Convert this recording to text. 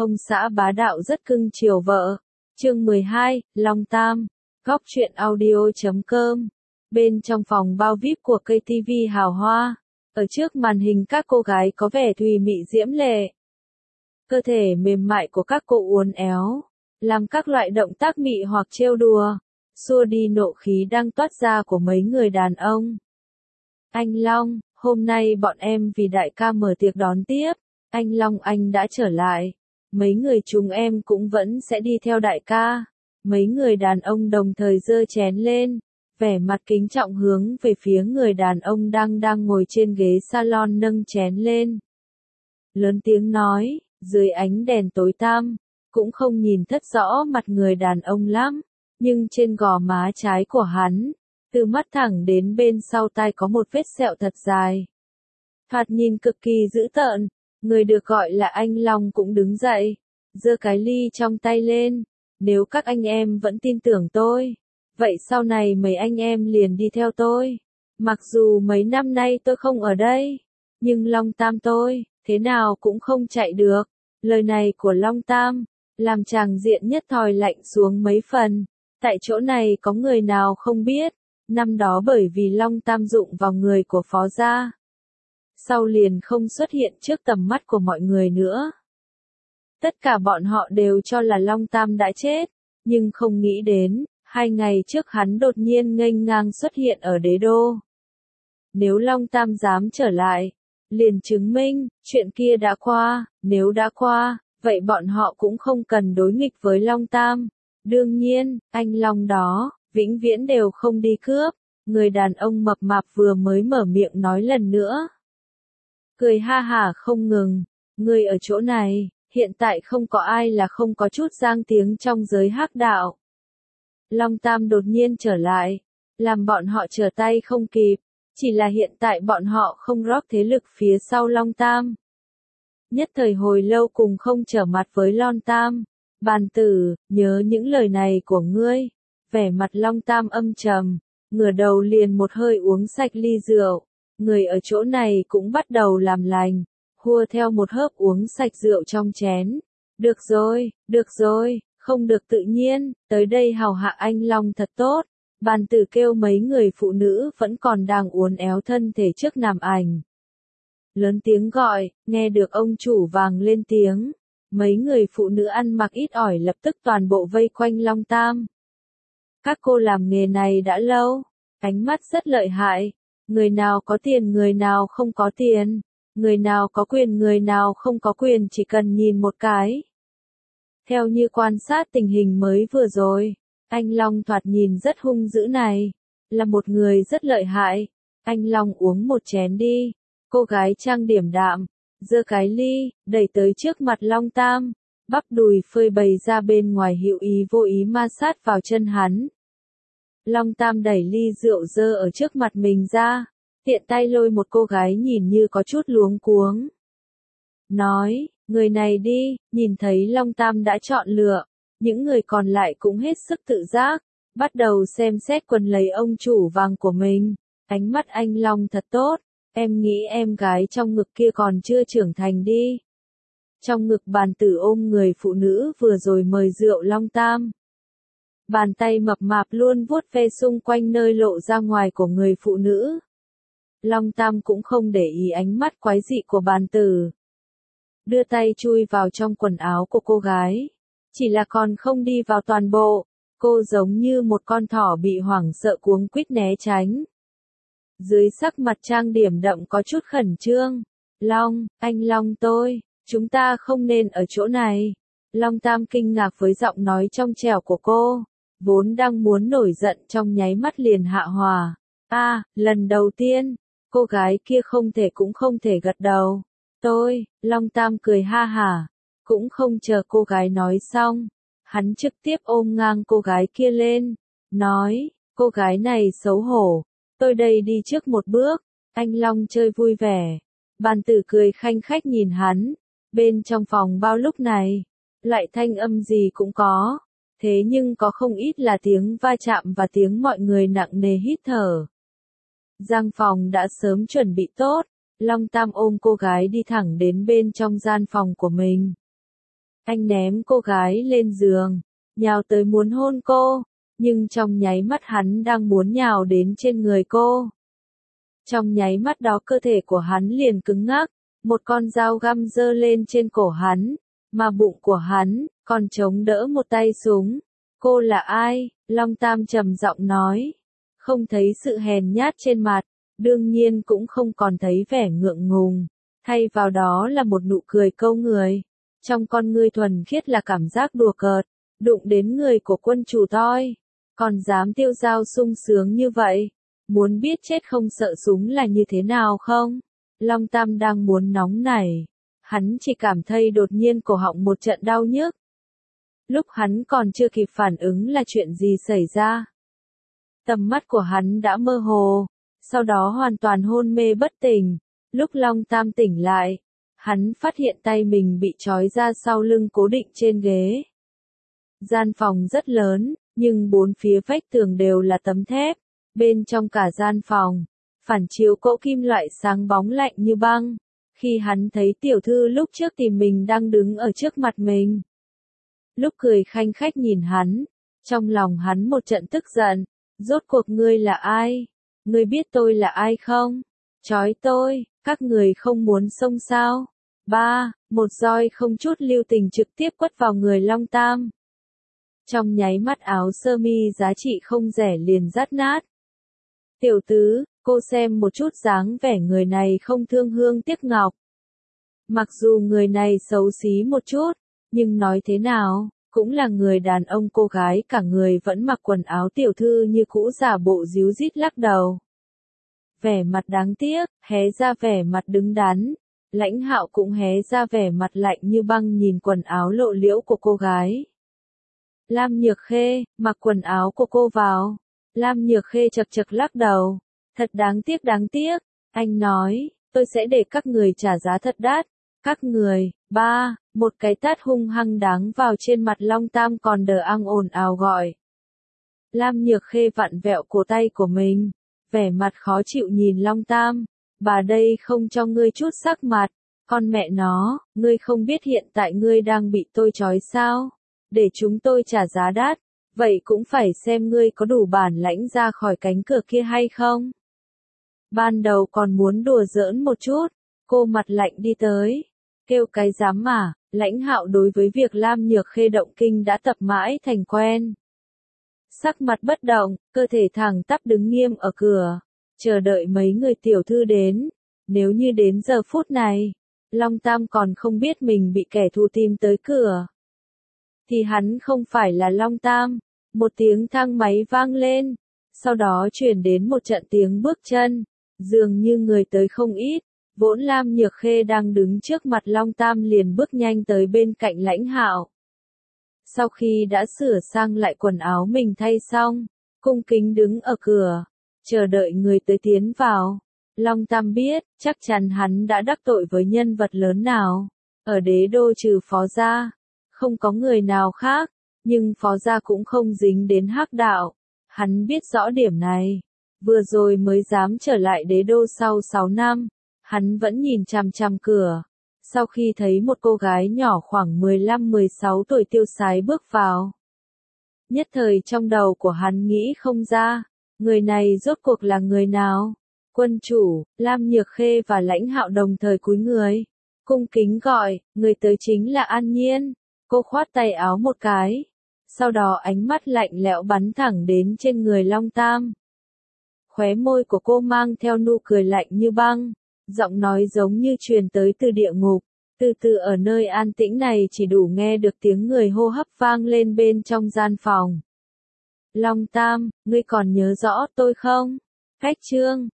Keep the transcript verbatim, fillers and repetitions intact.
Ông xã bá đạo rất cưng chiều vợ. Chương mười hai, Long Tam. Góc truyện audio chấm com. Bên trong phòng bao víp của cây ti vi hào hoa, ở trước màn hình các cô gái có vẻ thùy mị diễm lệ. Cơ thể mềm mại của các cô uốn éo, làm các loại động tác mị hoặc trêu đùa, xua đi nộ khí đang toát ra của mấy người đàn ông. Anh Long, hôm nay bọn em vì đại ca mở tiệc đón tiếp, anh Long anh đã trở lại. Mấy người chúng em cũng vẫn sẽ đi theo đại ca. Mấy người đàn ông đồng thời giơ chén lên, vẻ mặt kính trọng hướng về phía người đàn ông đang đang ngồi trên ghế salon nâng chén lên. Lớn tiếng nói, dưới ánh đèn tối tăm, cũng không nhìn thất rõ mặt người đàn ông lắm, nhưng trên gò má trái của hắn, từ mắt thẳng đến bên sau tai có một vết sẹo thật dài. Thoạt nhìn cực kỳ dữ tợn. Người được gọi là anh Long cũng đứng dậy, giơ cái ly trong tay lên. Nếu các anh em vẫn tin tưởng tôi, vậy sau này mấy anh em liền đi theo tôi. Mặc dù mấy năm nay tôi không ở đây, nhưng Long Tam tôi, thế nào cũng không chạy được. Lời này của Long Tam, làm chàng diện nhất thời lạnh xuống mấy phần. Tại chỗ này có người nào không biết, năm đó bởi vì Long Tam dụng vào người của Phó gia, sau liền không xuất hiện trước tầm mắt của mọi người nữa. Tất cả bọn họ đều cho là Long Tam đã chết, nhưng không nghĩ đến, hai ngày trước hắn đột nhiên nghênh ngang xuất hiện ở đế đô. Nếu Long Tam dám trở lại, liền chứng minh, chuyện kia đã qua, nếu đã qua, vậy bọn họ cũng không cần đối nghịch với Long Tam. Đương nhiên, anh Long đó, vĩnh viễn đều không đi cướp, người đàn ông mập mạp vừa mới mở miệng nói lần nữa. Cười ha hả không ngừng, người ở chỗ này, hiện tại không có ai là không có chút giang tiếng trong giới hắc đạo. Long Tam đột nhiên trở lại, làm bọn họ trở tay không kịp, chỉ là hiện tại bọn họ không rót thế lực phía sau Long Tam. Nhất thời hồi lâu cùng không trở mặt với Long Tam, bàn tử, nhớ những lời này của ngươi, vẻ mặt Long Tam âm trầm, ngửa đầu liền một hơi uống sạch ly rượu. Người ở chỗ này cũng bắt đầu làm lành, hua theo một hớp uống sạch rượu trong chén. Được rồi, được rồi, không được tự nhiên, tới đây hào hạ anh Long thật tốt. Bàn tử kêu mấy người phụ nữ vẫn còn đang uốn éo thân thể trước nằm ảnh. Lớn tiếng gọi, nghe được ông chủ vàng lên tiếng. Mấy người phụ nữ ăn mặc ít ỏi lập tức toàn bộ vây quanh Long Tam. Các cô làm nghề này đã lâu, ánh mắt rất lợi hại. Người nào có tiền người nào không có tiền, người nào có quyền người nào không có quyền chỉ cần nhìn một cái. Theo như quan sát tình hình mới vừa rồi, anh Long thoạt nhìn rất hung dữ này, là một người rất lợi hại. Anh Long uống một chén đi, cô gái trang điểm đạm, giơ cái ly, đẩy tới trước mặt Long Tam, bắp đùi phơi bày ra bên ngoài hữu ý vô ý ma sát vào chân hắn. Long Tam đẩy ly rượu dơ ở trước mặt mình ra, tiện tay lôi một cô gái nhìn như có chút luống cuống. Nói, người này đi, nhìn thấy Long Tam đã chọn lựa, những người còn lại cũng hết sức tự giác, bắt đầu xem xét quần lấy ông chủ vàng của mình. Ánh mắt anh Long thật tốt, em nghĩ em gái trong ngực kia còn chưa trưởng thành đi. Trong ngực bàn tử ôm người phụ nữ vừa rồi mời rượu Long Tam. Bàn tay mập mạp luôn vuốt ve xung quanh nơi lộ ra ngoài của người phụ nữ. Long Tam cũng không để ý ánh mắt quái dị của bàn tử. Đưa tay chui vào trong quần áo của cô gái. Chỉ là còn không đi vào toàn bộ, cô giống như một con thỏ bị hoảng sợ cuống quýt né tránh. Dưới sắc mặt trang điểm đậm có chút khẩn trương. Long, anh Long tôi, chúng ta không nên ở chỗ này. Long Tam kinh ngạc với giọng nói trong trẻo của cô. Vốn đang muốn nổi giận trong nháy mắt liền hạ hòa. A, à, lần đầu tiên, cô gái kia không thể cũng không thể gật đầu. Tôi, Long Tam cười ha hả, cũng không chờ cô gái nói xong. Hắn trực tiếp ôm ngang cô gái kia lên, nói, cô gái này xấu hổ, tôi đây đi trước một bước. Anh Long chơi vui vẻ, bàn tử cười khanh khách nhìn hắn. Bên trong phòng bao lúc này, lại thanh âm gì cũng có. Thế nhưng có không ít là tiếng va chạm và tiếng mọi người nặng nề hít thở. Giang phòng đã sớm chuẩn bị tốt, Long Tam ôm cô gái đi thẳng đến bên trong gian phòng của mình. Anh ném cô gái lên giường, nhào tới muốn hôn cô, nhưng trong nháy mắt hắn đang muốn nhào đến trên người cô. Trong nháy mắt đó cơ thể của hắn liền cứng ngắc, một con dao găm giơ lên trên cổ hắn, mà bụng của hắn còn chống đỡ một tay súng. Cô là ai? Long Tam trầm giọng nói. Không thấy sự hèn nhát trên mặt, đương nhiên cũng không còn thấy vẻ ngượng ngùng, thay vào đó là một nụ cười câu người. Trong con ngươi thuần khiết là cảm giác đùa cợt, đụng đến người của quân chủ toi, còn dám tiêu dao sung sướng như vậy. Muốn biết chết không sợ súng là như thế nào không? Long Tam đang muốn nóng nảy, hắn chỉ cảm thấy đột nhiên cổ họng một trận đau nhức. Lúc hắn còn chưa kịp phản ứng là chuyện gì xảy ra. Tầm mắt của hắn đã mơ hồ, sau đó hoàn toàn hôn mê bất tỉnh. Lúc Long Tam tỉnh lại, hắn phát hiện tay mình bị trói ra sau lưng cố định trên ghế. Gian phòng rất lớn, nhưng bốn phía vách tường đều là tấm thép. Bên trong cả gian phòng, phản chiếu cỗ kim loại sáng bóng lạnh như băng. Khi hắn thấy tiểu thư lúc trước tìm mình đang đứng ở trước mặt mình. Lúc cười khanh khách nhìn hắn, trong lòng hắn một trận tức giận. Rốt cuộc ngươi là ai? Ngươi biết tôi là ai không? Chói tôi, các người không muốn xông sao? Ba, một roi không chút lưu tình trực tiếp quất vào người Long Tam. Trong nháy mắt áo sơ mi giá trị không rẻ liền rách nát. Tiểu tứ, cô xem một chút dáng vẻ người này không thương hương tiếc ngọc. Mặc dù người này xấu xí một chút, nhưng nói thế nào, cũng là người đàn ông. Cô gái cả người vẫn mặc quần áo tiểu thư như cũ giả bộ díu dít lắc đầu. Vẻ mặt đáng tiếc, hé ra vẻ mặt đứng đắn. Lãnh Hạo cũng hé ra vẻ mặt lạnh như băng nhìn quần áo lộ liễu của cô gái. Lam Nhược Khê, mặc quần áo của cô vào. Lam Nhược Khê chật chật lắc đầu. Thật đáng tiếc đáng tiếc. Anh nói, tôi sẽ để các người trả giá thật đắt. Các người, ba, một cái tát hung hăng đáng vào trên mặt Long Tam còn đờ ăng ồn ào gọi. Lam Nhược Khê vặn vẹo cổ tay của mình, vẻ mặt khó chịu nhìn Long Tam. Bà đây không cho ngươi chút sắc mặt, con mẹ nó, ngươi không biết hiện tại ngươi đang bị tôi trói sao? Để chúng tôi trả giá đắt, vậy cũng phải xem ngươi có đủ bản lãnh ra khỏi cánh cửa kia hay không? Ban đầu còn muốn đùa giỡn một chút, cô mặt lạnh đi tới, kêu cái dám mà. Lãnh Hạo đối với việc Lam Nhược Khê động kinh đã tập mãi thành quen. Sắc mặt bất động, cơ thể thẳng tắp đứng nghiêm ở cửa, chờ đợi mấy người tiểu thư đến. Nếu như đến giờ phút này, Long Tam còn không biết mình bị kẻ thù tìm tới cửa, thì hắn không phải là Long Tam. Một tiếng thang máy vang lên, sau đó truyền đến một trận tiếng bước chân, dường như người tới không ít. Vốn Lam Nhược Khê đang đứng trước mặt Long Tam liền bước nhanh tới bên cạnh Lãnh Hạo. Sau khi đã sửa sang lại quần áo mình thay xong, cung kính đứng ở cửa, chờ đợi người tới tiến vào. Long Tam biết, chắc chắn hắn đã đắc tội với nhân vật lớn nào. Ở đế đô trừ Phó gia, không có người nào khác, nhưng Phó gia cũng không dính đến hắc đạo. Hắn biết rõ điểm này. Vừa rồi mới dám trở lại đế đô sau sáu năm. Hắn vẫn nhìn chằm chằm cửa. Sau khi thấy một cô gái nhỏ khoảng mười lăm mười sáu tuổi tiêu sái bước vào, nhất thời trong đầu của hắn nghĩ không ra, người này rốt cuộc là người nào? Quân chủ, Lam Nhược Khê và Lãnh Hạo đồng thời cúi người, cung kính gọi, người tới chính là An Nhiên. Cô khoát tay áo một cái, sau đó ánh mắt lạnh lẽo bắn thẳng đến trên người Long Tam. Khóe môi của cô mang theo nụ cười lạnh như băng. Giọng nói giống như truyền tới từ địa ngục, từ từ ở nơi an tĩnh này chỉ đủ nghe được tiếng người hô hấp vang lên bên trong gian phòng. Long Tam, ngươi còn nhớ rõ tôi không? Cách chương